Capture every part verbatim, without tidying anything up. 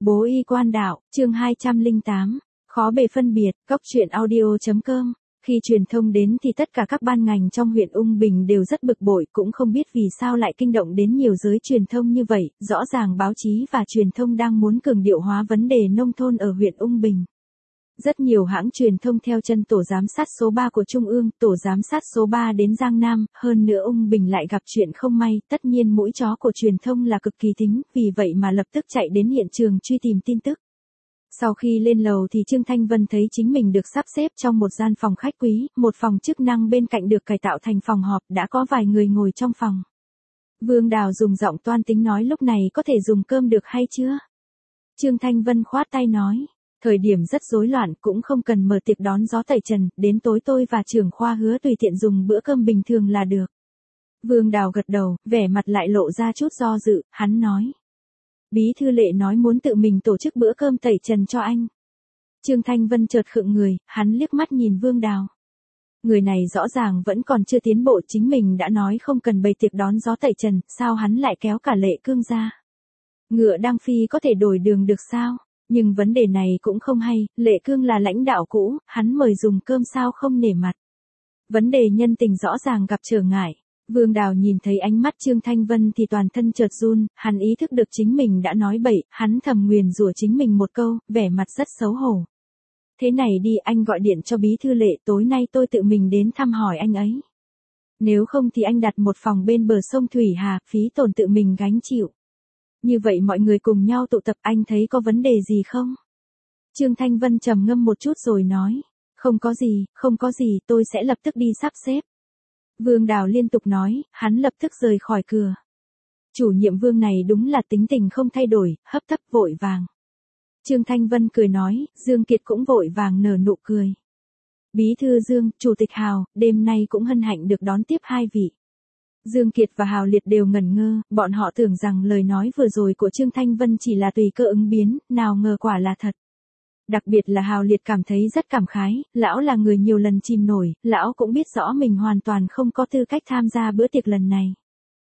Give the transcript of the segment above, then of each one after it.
Bố y quan đạo, chương hai trăm lẻ tám, khó bề phân biệt, cóc truyện audio.com. Khi truyền thông đến thì tất cả các ban ngành trong huyện Ung Bình đều rất bực bội, cũng không biết vì sao lại kinh động đến nhiều giới truyền thông như vậy, rõ ràng báo chí và truyền thông đang muốn cường điệu hóa vấn đề nông thôn ở huyện Ung Bình. Rất nhiều hãng truyền thông theo chân tổ giám sát số ba của Trung ương, tổ giám sát số ba đến Giang Nam, hơn nữa Ung Bình lại gặp chuyện không may, tất nhiên mũi chó của truyền thông là cực kỳ thính, vì vậy mà lập tức chạy đến hiện trường truy tìm tin tức. Sau khi lên lầu thì Trương Thanh Vân thấy chính mình được sắp xếp trong một gian phòng khách quý, một phòng chức năng bên cạnh được cải tạo thành phòng họp, đã có vài người ngồi trong phòng. Vương Đào dùng giọng toan tính nói lúc này có thể dùng cơm được hay chưa? Trương Thanh Vân khoát tay nói. Thời điểm rất rối loạn, cũng không cần mở tiệc đón gió tẩy trần, đến tối tôi và trưởng khoa hứa tùy tiện dùng bữa cơm bình thường là được. Vương Đào gật đầu, vẻ mặt lại lộ ra chút do dự, hắn nói. Bí thư Lệ nói muốn tự mình tổ chức bữa cơm tẩy trần cho anh. Trương Thanh Vân chợt khựng người, hắn liếc mắt nhìn Vương Đào. Người này rõ ràng vẫn còn chưa tiến bộ, chính mình đã nói không cần bày tiệc đón gió tẩy trần, sao hắn lại kéo cả Lệ Cương ra? Ngựa đang phi có thể đổi đường được sao? Nhưng vấn đề này cũng không hay, Lệ Cương là lãnh đạo cũ, hắn mời dùng cơm sao không nể mặt. Vấn đề nhân tình rõ ràng gặp trở ngại. Vương Đào nhìn thấy ánh mắt Trương Thanh Vân thì toàn thân chợt run, hắn ý thức được chính mình đã nói bậy, hắn thầm nguyền rủa chính mình một câu, vẻ mặt rất xấu hổ. Thế này đi, anh gọi điện cho bí thư Lệ, tối nay tôi tự mình đến thăm hỏi anh ấy. Nếu không thì anh đặt một phòng bên bờ sông Thủy Hà, phí tổn tự mình gánh chịu. Như vậy mọi người cùng nhau tụ tập, anh thấy có vấn đề gì không? Trương Thanh Vân trầm ngâm một chút rồi nói, không có gì, không có gì, tôi sẽ lập tức đi sắp xếp. Vương Đào liên tục nói, hắn lập tức rời khỏi cửa. Chủ nhiệm Vương này đúng là tính tình không thay đổi, hấp tấp vội vàng. Trương Thanh Vân cười nói, Dương Kiệt cũng vội vàng nở nụ cười. Bí thư Dương, Chủ tịch Hào, đêm nay cũng hân hạnh được đón tiếp hai vị. Dương Kiệt và Hào Liệt đều ngẩn ngơ, bọn họ tưởng rằng lời nói vừa rồi của Trương Thanh Vân chỉ là tùy cơ ứng biến, nào ngờ quả là thật. Đặc biệt là Hào Liệt cảm thấy rất cảm khái, lão là người nhiều lần chìm nổi, lão cũng biết rõ mình hoàn toàn không có tư cách tham gia bữa tiệc lần này.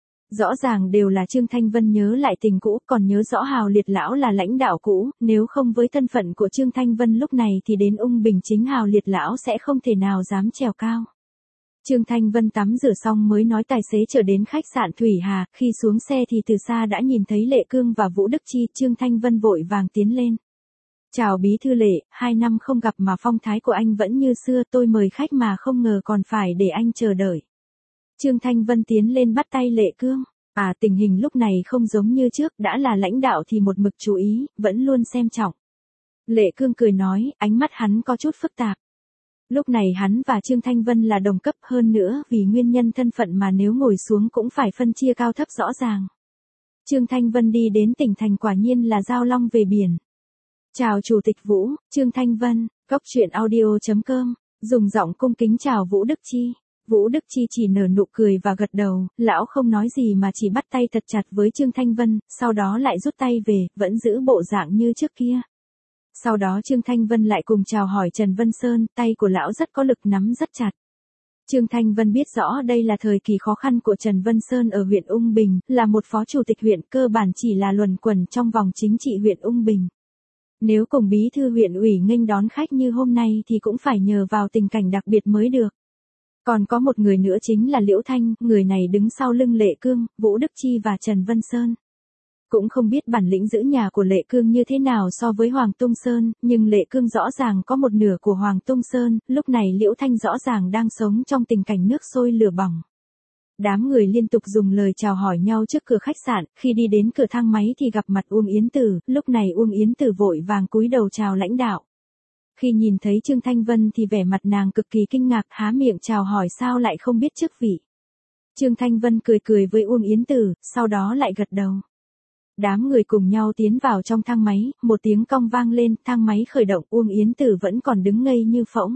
Rõ ràng đều là Trương Thanh Vân nhớ lại tình cũ, còn nhớ rõ Hào Liệt lão là lãnh đạo cũ, nếu không với thân phận của Trương Thanh Vân lúc này thì đến Ung Bình chính Hào Liệt lão sẽ không thể nào dám trèo cao. Trương Thanh Vân tắm rửa xong mới nói tài xế chở đến khách sạn Thủy Hà, khi xuống xe thì từ xa đã nhìn thấy Lệ Cương và Vũ Đức Chi, Trương Thanh Vân vội vàng tiến lên. Chào bí thư Lệ, hai năm không gặp mà phong thái của anh vẫn như xưa, tôi mời khách mà không ngờ còn phải để anh chờ đợi. Trương Thanh Vân tiến lên bắt tay Lệ Cương, à tình hình lúc này không giống như trước, đã là lãnh đạo thì một mực chú ý, vẫn luôn xem trọng. Lệ Cương cười nói, ánh mắt hắn có chút phức tạp. Lúc này hắn và Trương Thanh Vân là đồng cấp, hơn nữa vì nguyên nhân thân phận mà nếu ngồi xuống cũng phải phân chia cao thấp rõ ràng. Trương Thanh Vân đi đến tỉnh thành quả nhiên là giao long về biển. Chào Chủ tịch Vũ, Trương Thanh Vân, cóc truyện audio.com, dùng giọng cung kính chào Vũ Đức Chi. Vũ Đức Chi chỉ nở nụ cười và gật đầu, lão không nói gì mà chỉ bắt tay thật chặt với Trương Thanh Vân, sau đó lại rút tay về, vẫn giữ bộ dạng như trước kia. Sau đó Trương Thanh Vân lại cùng chào hỏi Trần Vân Sơn, tay của lão rất có lực, nắm rất chặt. Trương Thanh Vân biết rõ đây là thời kỳ khó khăn của Trần Vân Sơn ở huyện Ung Bình, là một phó chủ tịch huyện, cơ bản chỉ là luẩn quẩn trong vòng chính trị huyện Ung Bình. Nếu cùng bí thư huyện ủy nghênh đón khách như hôm nay thì cũng phải nhờ vào tình cảnh đặc biệt mới được. Còn có một người nữa chính là Liễu Thanh, người này đứng sau lưng Lệ Cương, Vũ Đức Chi và Trần Vân Sơn. Cũng không biết bản lĩnh giữ nhà của Lệ Cương như thế nào so với Hoàng Tung Sơn, nhưng Lệ Cương rõ ràng có một nửa của Hoàng Tung Sơn, lúc này Liễu Thanh rõ ràng đang sống trong tình cảnh nước sôi lửa bỏng. Đám người liên tục dùng lời chào hỏi nhau trước cửa khách sạn, khi đi đến cửa thang máy thì gặp mặt Uông Yến Tử, lúc này Uông Yến Tử vội vàng cúi đầu chào lãnh đạo. Khi nhìn thấy Trương Thanh Vân thì vẻ mặt nàng cực kỳ kinh ngạc, há miệng chào hỏi sao lại không biết chức vị. Trương Thanh Vân cười cười với Uông Yến Tử, sau đó lại gật đầu. Đám người cùng nhau tiến vào trong thang máy, một tiếng cong vang lên, thang máy khởi động, Uông Yến Tử vẫn còn đứng ngây như phỗng.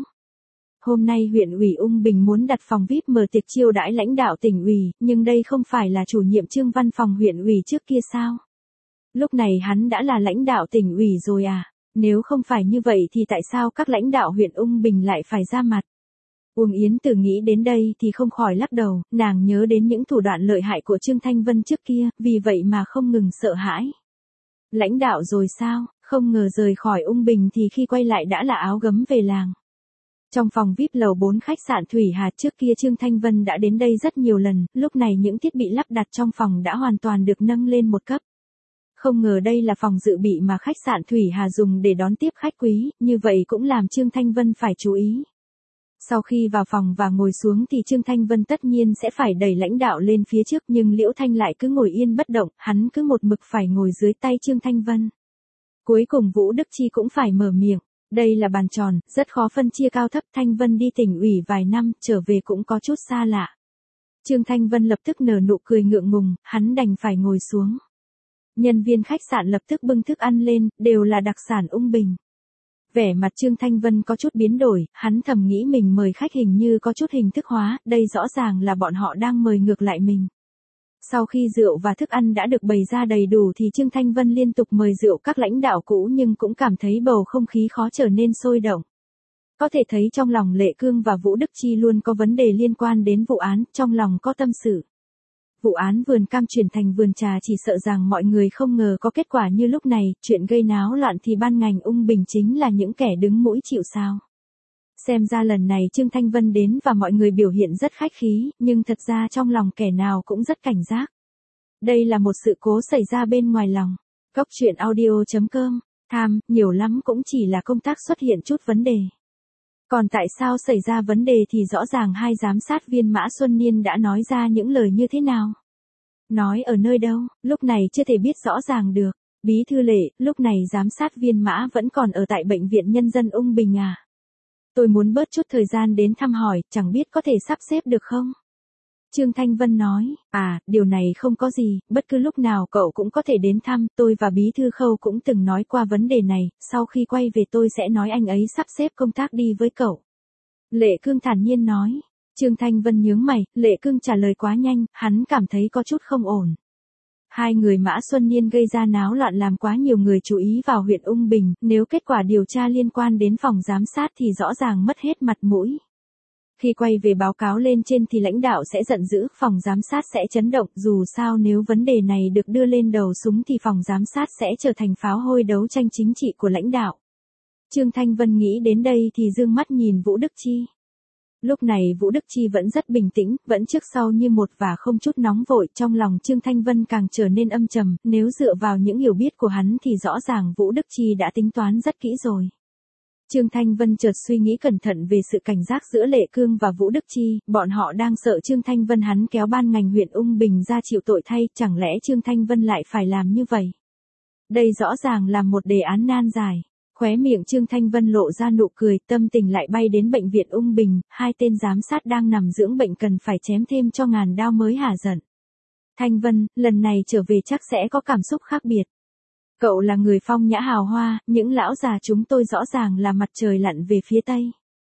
Hôm nay huyện ủy Ung Bình muốn đặt phòng vi ai pi mở tiệc chiêu đãi lãnh đạo tỉnh ủy, nhưng đây không phải là chủ nhiệm Trương văn phòng huyện ủy trước kia sao? Lúc này hắn đã là lãnh đạo tỉnh ủy rồi à? Nếu không phải như vậy thì tại sao các lãnh đạo huyện Ung Bình lại phải ra mặt? Uông Yến Tử nghĩ đến đây thì không khỏi lắc đầu, nàng nhớ đến những thủ đoạn lợi hại của Trương Thanh Vân trước kia, vì vậy mà không ngừng sợ hãi. Lãnh đạo rồi sao, Không ngờ rời khỏi Ung Bình thì khi quay lại đã là áo gấm về làng. Trong phòng vi ai pi lầu bốn khách sạn Thủy Hà trước kia Trương Thanh Vân đã đến đây rất nhiều lần, lúc này những thiết bị lắp đặt trong phòng đã hoàn toàn được nâng lên một cấp. Không ngờ đây là phòng dự bị mà khách sạn Thủy Hà dùng để đón tiếp khách quý, như vậy cũng làm Trương Thanh Vân phải chú ý. Sau khi vào phòng và ngồi xuống thì Trương Thanh Vân tất nhiên sẽ phải đẩy lãnh đạo lên phía trước, nhưng Liễu Thanh lại cứ ngồi yên bất động, hắn cứ một mực phải ngồi dưới tay Trương Thanh Vân. Cuối cùng Vũ Đức Chi cũng phải mở miệng. Đây là bàn tròn, rất khó phân chia cao thấp. Thanh Vân đi tỉnh ủy vài năm, trở về cũng có chút xa lạ. Trương Thanh Vân lập tức nở nụ cười ngượng ngùng, hắn đành phải ngồi xuống. Nhân viên khách sạn lập tức bưng thức ăn lên, đều là đặc sản Ung Bình. Vẻ mặt Trương Thanh Vân có chút biến đổi, hắn thầm nghĩ mình mời khách hình như có chút hình thức hóa, đây rõ ràng là bọn họ đang mời ngược lại mình. Sau khi rượu và thức ăn đã được bày ra đầy đủ thì Trương Thanh Vân liên tục mời rượu các lãnh đạo cũ, nhưng cũng cảm thấy bầu không khí khó trở nên sôi động. Có thể thấy trong lòng Lệ Cương và Vũ Đức Chi luôn có vấn đề liên quan đến vụ án, trong lòng có tâm sự. Vụ án vườn cam chuyển thành vườn trà chỉ sợ rằng mọi người không ngờ có kết quả như lúc này, chuyện gây náo loạn thì ban ngành Ung Bình chính là những kẻ đứng mũi chịu sào. Xem ra lần này Trương Thanh Vân đến và mọi người biểu hiện rất khách khí, nhưng thật ra trong lòng kẻ nào cũng rất cảnh giác. Đây là một sự cố xảy ra bên ngoài lòng. Góc truyện audio chấm com, tham, nhiều lắm cũng chỉ là công tác xuất hiện chút vấn đề. Còn tại sao xảy ra vấn đề thì rõ ràng hai giám sát viên Mã Xuân Niên đã nói ra những lời như thế nào. Nói ở nơi đâu, lúc này chưa thể biết rõ ràng được. Bí thư Lệ, lúc này giám sát viên Mã vẫn còn ở tại Bệnh viện Nhân dân Ung Bình à? Tôi muốn bớt chút thời gian đến thăm hỏi, chẳng biết có thể sắp xếp được không? Trương Thanh Vân nói, à, điều này không có gì, bất cứ lúc nào cậu cũng có thể đến thăm, tôi và Bí thư Khâu cũng từng nói qua vấn đề này, sau khi quay về tôi sẽ nói anh ấy sắp xếp công tác đi với cậu. Lệ Cương thản nhiên nói. Trương Thanh Vân nhướng mày, Lệ Cương trả lời quá nhanh, hắn cảm thấy có chút không ổn. Hai người Mã Xuân Niên gây ra náo loạn làm quá nhiều người chú ý vào huyện Ung Bình, nếu kết quả điều tra liên quan đến phòng giám sát thì rõ ràng mất hết mặt mũi. Khi quay về báo cáo lên trên thì lãnh đạo sẽ giận dữ, phòng giám sát sẽ chấn động, dù sao nếu vấn đề này được đưa lên đầu súng thì phòng giám sát sẽ trở thành pháo hôi đấu tranh chính trị của lãnh đạo. Trương Thanh Vân nghĩ đến đây thì dương mắt nhìn Vũ Đức Chi. Lúc này Vũ Đức Chi vẫn rất bình tĩnh, vẫn trước sau như một và không chút nóng vội, trong lòng Trương Thanh Vân càng trở nên âm trầm, nếu dựa vào những hiểu biết của hắn thì rõ ràng Vũ Đức Chi đã tính toán rất kỹ rồi. Trương Thanh Vân chợt suy nghĩ cẩn thận về sự cảnh giác giữa Lệ Cương và Vũ Đức Chi, bọn họ đang sợ Trương Thanh Vân hắn kéo ban ngành huyện Ung Bình ra chịu tội thay, chẳng lẽ Trương Thanh Vân lại phải làm như vậy? Đây rõ ràng là một đề án nan giải. Khóe miệng Trương Thanh Vân lộ ra nụ cười, tâm tình lại bay đến bệnh viện Ung Bình, hai tên giám sát đang nằm dưỡng bệnh cần phải chém thêm cho ngàn đao mới hả giận. Thanh Vân, lần này trở về chắc sẽ có cảm xúc khác biệt. Cậu là người phong nhã hào hoa, những lão già chúng tôi rõ ràng là mặt trời lặn về phía tây.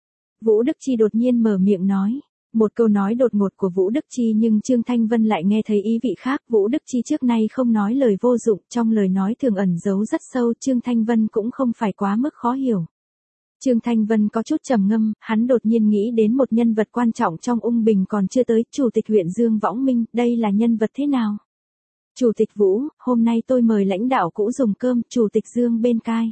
Vũ Đức Chi đột nhiên mở miệng nói. Một câu nói đột ngột của Vũ Đức Chi nhưng Trương Thanh Vân lại nghe thấy ý vị khác. Vũ Đức Chi trước nay không nói lời vô dụng, trong lời nói thường ẩn giấu rất sâu, Trương Thanh Vân cũng không phải quá mức khó hiểu. Trương Thanh Vân có chút trầm ngâm, hắn đột nhiên nghĩ đến một nhân vật quan trọng trong Ung Bình còn chưa tới, Chủ tịch huyện Dương Võng Minh, đây là nhân vật thế nào? Chủ tịch Vũ, hôm nay tôi mời lãnh đạo cũ dùng cơm, Chủ tịch Dương bên cai.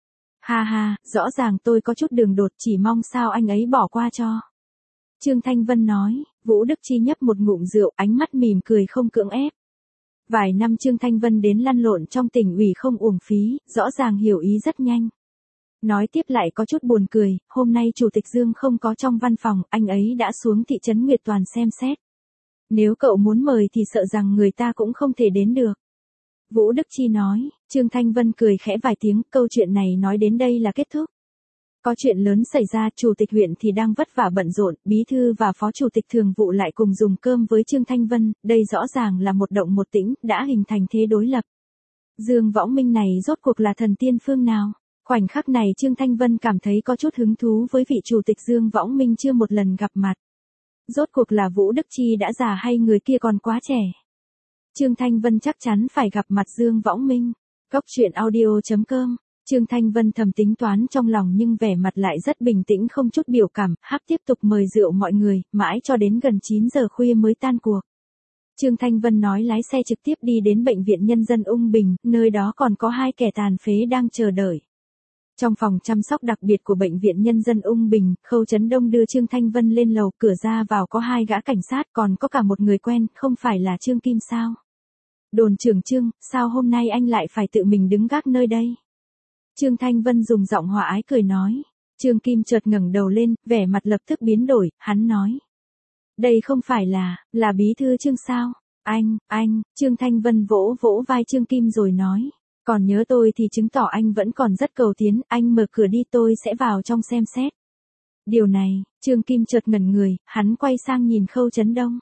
Ha ha, rõ ràng tôi có chút đường đột, chỉ mong sao anh ấy bỏ qua cho. Trương Thanh Vân nói. Vũ Đức Chi nhấp một ngụm rượu, ánh mắt mỉm cười không cưỡng ép. Vài năm Trương Thanh Vân đến lăn lộn trong tỉnh ủy không uổng phí, rõ ràng hiểu ý rất nhanh. Nói tiếp lại có chút buồn cười, hôm nay Chủ tịch Dương không có trong văn phòng, anh ấy đã xuống thị trấn Nguyệt Toàn xem xét. Nếu cậu muốn mời thì sợ rằng người ta cũng không thể đến được. Vũ Đức Chi nói. Trương Thanh Vân cười khẽ vài tiếng, câu chuyện này nói đến đây là kết thúc. Có chuyện lớn xảy ra, Chủ tịch huyện thì đang vất vả bận rộn, Bí thư và Phó Chủ tịch Thường vụ lại cùng dùng cơm với Trương Thanh Vân, đây rõ ràng là một động một tĩnh, đã hình thành thế đối lập. Dương Võng Minh này rốt cuộc là thần tiên phương nào? Khoảnh khắc này Trương Thanh Vân cảm thấy có chút hứng thú với vị Chủ tịch Dương Võng Minh chưa một lần gặp mặt. Rốt cuộc là Vũ Đức Chi đã già hay người kia còn quá trẻ? Trương Thanh Vân chắc chắn phải gặp mặt Dương Võng Minh. Góc truyện audio chấm com. Trương Thanh Vân thầm tính toán trong lòng nhưng vẻ mặt lại rất bình tĩnh không chút biểu cảm, hắc tiếp tục mời rượu mọi người, mãi cho đến gần chín giờ khuya mới tan cuộc. Trương Thanh Vân nói lái xe trực tiếp đi đến Bệnh viện Nhân dân Ung Bình, nơi đó còn có hai kẻ tàn phế đang chờ đợi. Trong phòng chăm sóc đặc biệt của Bệnh viện Nhân dân Ung Bình, Khâu Chấn Đông đưa Trương Thanh Vân lên lầu, cửa ra vào có hai gã cảnh sát, còn có cả một người quen, không phải là Trương Kim sao? Đồn trưởng Trương, sao hôm nay anh lại phải tự mình đứng gác nơi đây? Trương Thanh Vân dùng giọng hòa ái cười nói. Trương Kim chợt ngẩng đầu lên, vẻ mặt lập tức biến đổi, hắn nói. Đây không phải là, là bí thư Trương sao? Anh, anh, Trương Thanh Vân vỗ vỗ vai Trương Kim rồi nói. Còn nhớ tôi thì chứng tỏ anh vẫn còn rất cầu tiến, anh mở cửa đi tôi sẽ vào trong xem xét. Điều này, Trương Kim chợt ngẩn người, hắn quay sang nhìn Khâu Chấn Đông.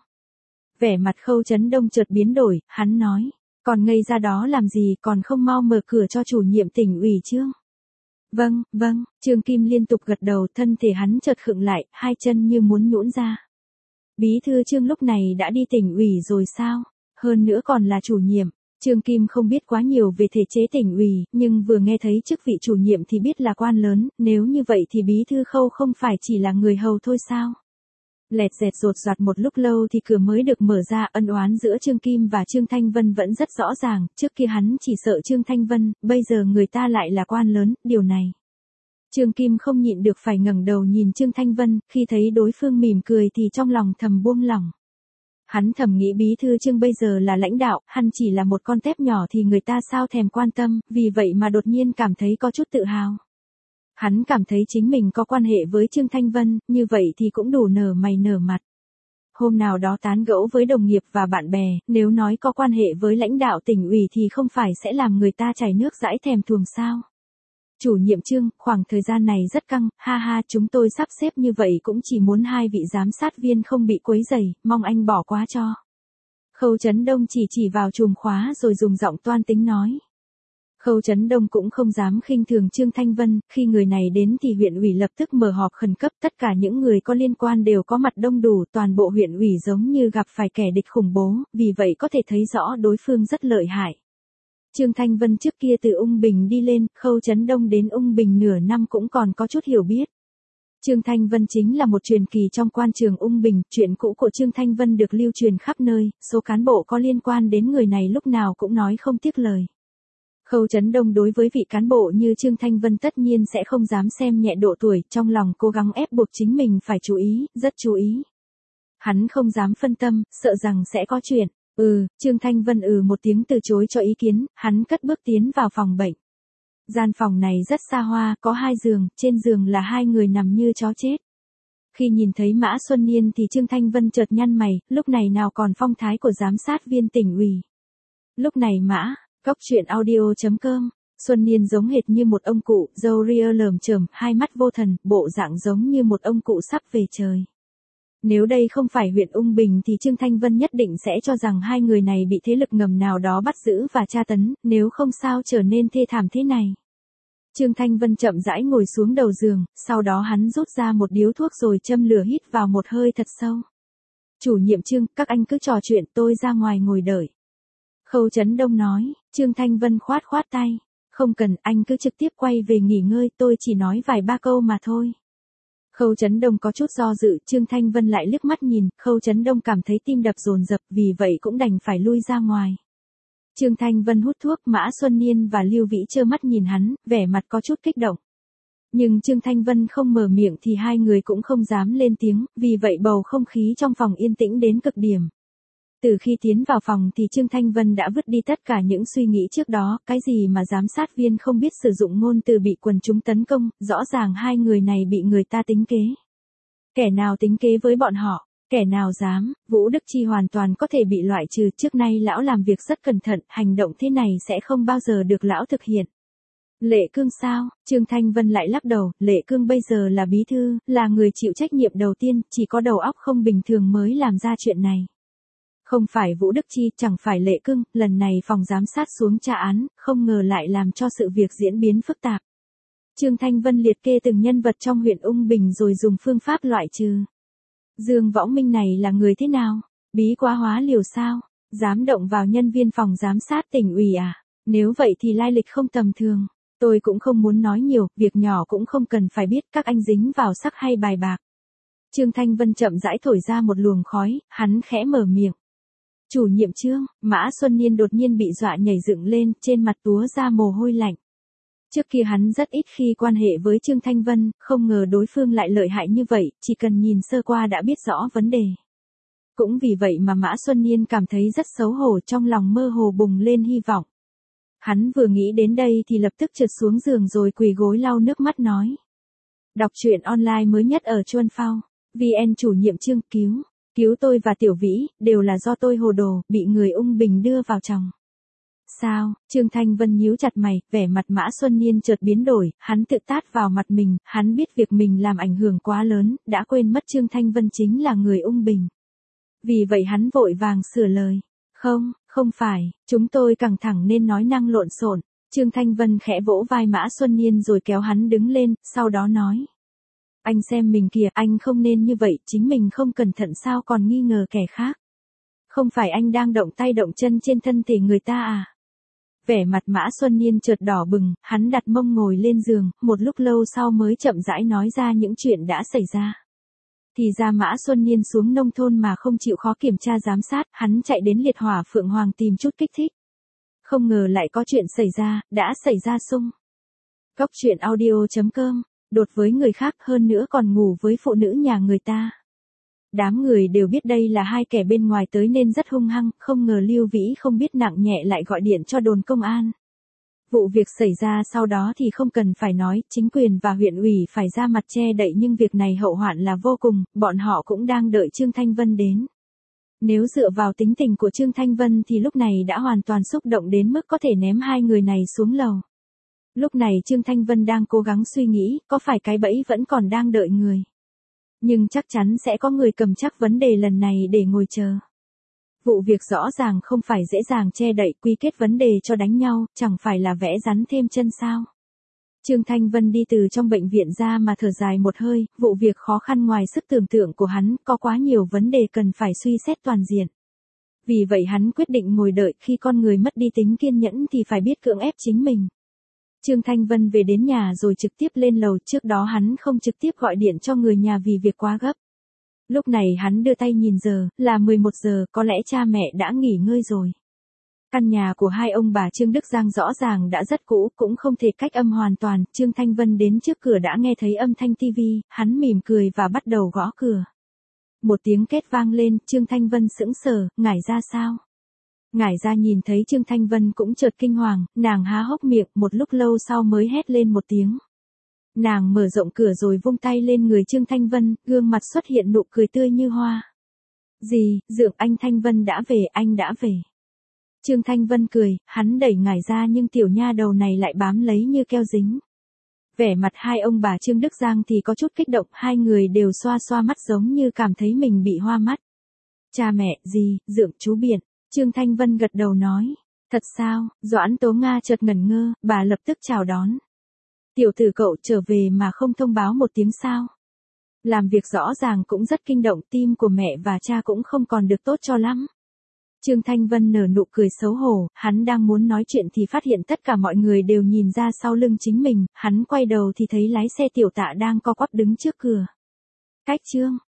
Vẻ mặt Khâu Chấn Đông chợt biến đổi, hắn nói. Còn ngây ra đó làm gì, còn không mau mở cửa cho chủ nhiệm tỉnh ủy Trương. Vâng, vâng, Trương Kim liên tục gật đầu, thân thể hắn chợt khựng lại, hai chân như muốn nhũn ra. Bí thư Trương lúc này đã đi tỉnh ủy rồi sao? Hơn nữa còn là chủ nhiệm. Trương Kim không biết quá nhiều về thể chế tỉnh ủy, nhưng vừa nghe thấy chức vị chủ nhiệm thì biết là quan lớn, nếu như vậy thì bí thư Khâu không phải chỉ là người hầu thôi sao? Lẹt dẹt rột rạt một lúc lâu thì cửa mới được mở ra, ân oán giữa Trương Kim và Trương Thanh Vân vẫn rất rõ ràng, trước kia hắn chỉ sợ Trương Thanh Vân, bây giờ người ta lại là quan lớn, điều này. Trương Kim không nhịn được phải ngẩng đầu nhìn Trương Thanh Vân, khi thấy đối phương mỉm cười thì trong lòng thầm buông lỏng. Hắn thầm nghĩ bí thư Trương bây giờ là lãnh đạo, hắn chỉ là một con tép nhỏ thì người ta sao thèm quan tâm, vì vậy mà đột nhiên cảm thấy có chút tự hào. Hắn cảm thấy chính mình có quan hệ với Trương Thanh Vân, như vậy thì cũng đủ nở mày nở mặt. Hôm nào đó tán gẫu với đồng nghiệp và bạn bè, nếu nói có quan hệ với lãnh đạo tỉnh ủy thì không phải sẽ làm người ta chảy nước dãi thèm thuồng sao. Chủ nhiệm Trương, khoảng thời gian này rất căng, ha ha, chúng tôi sắp xếp như vậy cũng chỉ muốn hai vị giám sát viên không bị quấy rầy, mong anh bỏ qua cho. Khâu Chấn Đông chỉ chỉ vào chùm khóa rồi dùng giọng toan tính nói. Khâu Chấn Đông cũng không dám khinh thường Trương Thanh Vân, khi người này đến thì huyện ủy lập tức mở họp khẩn cấp, tất cả những người có liên quan đều có mặt đông đủ, toàn bộ huyện ủy giống như gặp phải kẻ địch khủng bố, vì vậy có thể thấy rõ đối phương rất lợi hại. Trương Thanh Vân trước kia từ Ung Bình đi lên, Khâu Chấn Đông đến Ung Bình nửa năm cũng còn có chút hiểu biết. Trương Thanh Vân chính là một truyền kỳ trong quan trường Ung Bình, chuyện cũ của Trương Thanh Vân được lưu truyền khắp nơi, số cán bộ có liên quan đến người này lúc nào cũng nói không tiếc lời. Khâu Chấn Đông đối với vị cán bộ như Trương Thanh Vân tất nhiên sẽ không dám xem nhẹ độ tuổi, trong lòng cố gắng ép buộc chính mình phải chú ý, rất chú ý. Hắn không dám phân tâm, sợ rằng sẽ có chuyện. Ừ, Trương Thanh Vân ừ một tiếng từ chối cho ý kiến, hắn cất bước tiến vào phòng bệnh. Gian phòng này rất xa hoa, có hai giường, trên giường là hai người nằm như chó chết. Khi nhìn thấy Mã Xuân Niên thì Trương Thanh Vân chợt nhăn mày, lúc này nào còn phong thái của giám sát viên tỉnh ủy. Lúc này Mã, Cóc truyện audio chấm com, Xuân Niên giống hệt như một ông cụ, râu ria lởm chởm, hai mắt vô thần, bộ dạng giống như một ông cụ sắp về trời. Nếu đây không phải huyện Ung Bình thì Trương Thanh Vân nhất định sẽ cho rằng hai người này bị thế lực ngầm nào đó bắt giữ và tra tấn, nếu không sao trở nên thê thảm thế này. Trương Thanh Vân chậm rãi ngồi xuống đầu giường, sau đó hắn rút ra một điếu thuốc rồi châm lửa hít vào một hơi thật sâu. Chủ nhiệm Trương, các anh cứ trò chuyện, tôi ra ngoài ngồi đợi. Khâu Chấn Đông nói, Trương Thanh Vân khoát khoát tay. Không cần, anh cứ trực tiếp quay về nghỉ ngơi, tôi chỉ nói vài ba câu mà thôi. Khâu Chấn Đông có chút do dự, Trương Thanh Vân lại liếc mắt nhìn, Khâu Chấn Đông cảm thấy tim đập dồn dập, vì vậy cũng đành phải lui ra ngoài. Trương Thanh Vân hút thuốc, Mã Xuân Niên và Lưu Vĩ trơ mắt nhìn hắn, vẻ mặt có chút kích động. Nhưng Trương Thanh Vân không mở miệng thì hai người cũng không dám lên tiếng, vì vậy bầu không khí trong phòng yên tĩnh đến cực điểm. Từ khi tiến vào phòng thì Trương Thanh Vân đã vứt đi tất cả những suy nghĩ trước đó, cái gì mà giám sát viên không biết sử dụng ngôn từ bị quần chúng tấn công, rõ ràng hai người này bị người ta tính kế. Kẻ nào tính kế với bọn họ, kẻ nào dám, Vũ Đức Chi hoàn toàn có thể bị loại trừ, trước nay lão làm việc rất cẩn thận, hành động thế này sẽ không bao giờ được lão thực hiện. Lệ Cương sao? Trương Thanh Vân lại lắc đầu, Lệ Cương bây giờ là bí thư, là người chịu trách nhiệm đầu tiên, chỉ có đầu óc không bình thường mới làm ra chuyện này. Không phải Vũ Đức Chi, chẳng phải Lệ Cương, lần này phòng giám sát xuống tra án, không ngờ lại làm cho sự việc diễn biến phức tạp. Trương Thanh Vân liệt kê từng nhân vật trong huyện Ung Bình rồi dùng phương pháp loại trừ. Dương Võ Minh này là người thế nào? Bí quá hóa liều sao? Dám động vào nhân viên phòng giám sát tỉnh ủy à? Nếu vậy thì lai lịch không tầm thường. Tôi cũng không muốn nói nhiều, việc nhỏ cũng không cần phải biết, các anh dính vào sắc hay bài bạc. Trương Thanh Vân chậm rãi thổi ra một luồng khói, hắn khẽ mở miệng. Chủ nhiệm Trương, Mã Xuân Niên đột nhiên bị dọa nhảy dựng lên, trên mặt túa ra mồ hôi lạnh. Trước kia hắn rất ít khi quan hệ với Trương Thanh Vân, không ngờ đối phương lại lợi hại như vậy, chỉ cần nhìn sơ qua đã biết rõ vấn đề. Cũng vì vậy mà Mã Xuân Niên cảm thấy rất xấu hổ, trong lòng mơ hồ bùng lên hy vọng. Hắn vừa nghĩ đến đây thì lập tức trượt xuống giường rồi quỳ gối lau nước mắt nói. Đọc truyện online mới nhất ở Chuan Phao, vê en chủ nhiệm Trương cứu, cứu tôi và Tiểu Vĩ, đều là do tôi hồ đồ, bị người ung bình đưa vào chồng. Sao? Trương Thanh Vân nhíu chặt mày, vẻ mặt Mã Xuân Niên chợt biến đổi, hắn tự tát vào mặt mình, hắn biết việc mình làm ảnh hưởng quá lớn, đã quên mất Trương Thanh Vân chính là người ung bình. Vì vậy hắn vội vàng sửa lời. Không, không phải, chúng tôi căng thẳng nên nói năng lộn xộn. Trương Thanh Vân khẽ vỗ vai Mã Xuân Niên rồi kéo hắn đứng lên, sau đó nói. Anh xem mình kìa, anh không nên như vậy, chính mình không cẩn thận sao còn nghi ngờ kẻ khác. Không phải anh đang động tay động chân trên thân thể người ta à? Vẻ mặt Mã Xuân Niên chợt đỏ bừng, hắn đặt mông ngồi lên giường, một lúc lâu sau mới chậm rãi nói ra những chuyện đã xảy ra. Thì ra Mã Xuân Niên xuống nông thôn mà không chịu khó kiểm tra giám sát, hắn chạy đến Liệt Hỏa Phượng Hoàng tìm chút kích thích. Không ngờ lại có chuyện xảy ra, đã xảy ra xung. Cóc truyện audio chấm com, đột với người khác hơn nữa còn ngủ với phụ nữ nhà người ta. Đám người đều biết đây là hai kẻ bên ngoài tới nên rất hung hăng, không ngờ Lưu Vĩ không biết nặng nhẹ lại gọi điện cho đồn công an. Vụ việc xảy ra sau đó thì không cần phải nói, chính quyền và huyện ủy phải ra mặt che đậy nhưng việc này hậu hoạn là vô cùng, bọn họ cũng đang đợi Trương Thanh Vân đến. Nếu dựa vào tính tình của Trương Thanh Vân thì lúc này đã hoàn toàn xúc động đến mức có thể ném hai người này xuống lầu. Lúc này Trương Thanh Vân đang cố gắng suy nghĩ, có phải cái bẫy vẫn còn đang đợi người. Nhưng chắc chắn sẽ có người cầm chắc vấn đề lần này để ngồi chờ. Vụ việc rõ ràng không phải dễ dàng che đậy, quy kết vấn đề cho đánh nhau, chẳng phải là vẽ rắn thêm chân sao. Trương Thanh Vân đi từ trong bệnh viện ra mà thở dài một hơi, vụ việc khó khăn ngoài sức tưởng tượng của hắn, có quá nhiều vấn đề cần phải suy xét toàn diện. Vì vậy hắn quyết định ngồi đợi, khi con người mất đi tính kiên nhẫn thì phải biết cưỡng ép chính mình. Trương Thanh Vân về đến nhà rồi trực tiếp lên lầu, trước đó hắn không trực tiếp gọi điện cho người nhà vì việc quá gấp. Lúc này hắn đưa tay nhìn giờ, là mười một giờ, có lẽ cha mẹ đã nghỉ ngơi rồi. Căn nhà của hai ông bà Trương Đức Giang rõ ràng đã rất cũ, cũng không thể cách âm hoàn toàn, Trương Thanh Vân đến trước cửa đã nghe thấy âm thanh tivi, hắn mỉm cười và bắt đầu gõ cửa. Một tiếng két vang lên, Trương Thanh Vân sững sờ, ngải ra sao? Ngải ra nhìn thấy Trương Thanh Vân cũng chợt kinh hoàng, nàng há hốc miệng, một lúc lâu sau mới hét lên một tiếng. Nàng mở rộng cửa rồi vung tay lên người Trương Thanh Vân, gương mặt xuất hiện nụ cười tươi như hoa. Gì, Dượng, anh Thanh Vân đã về, anh đã về. Trương Thanh Vân cười, hắn đẩy ngải ra nhưng tiểu nha đầu này lại bám lấy như keo dính. Vẻ mặt hai ông bà Trương Đức Giang thì có chút kích động, hai người đều xoa xoa mắt giống như cảm thấy mình bị hoa mắt. Cha mẹ, gì, Dượng, chú Biển. Trương Thanh Vân gật đầu nói. Thật sao? Doãn Tố Nga chợt ngẩn ngơ, bà lập tức chào đón. Tiểu tử cậu trở về mà không thông báo một tiếng sao? Làm việc rõ ràng cũng rất kinh động, tim của mẹ và cha cũng không còn được tốt cho lắm. Trương Thanh Vân nở nụ cười xấu hổ, hắn đang muốn nói chuyện thì phát hiện tất cả mọi người đều nhìn ra sau lưng chính mình, hắn quay đầu thì thấy lái xe Tiểu Tạ đang co quắp đứng trước cửa. Cách Trương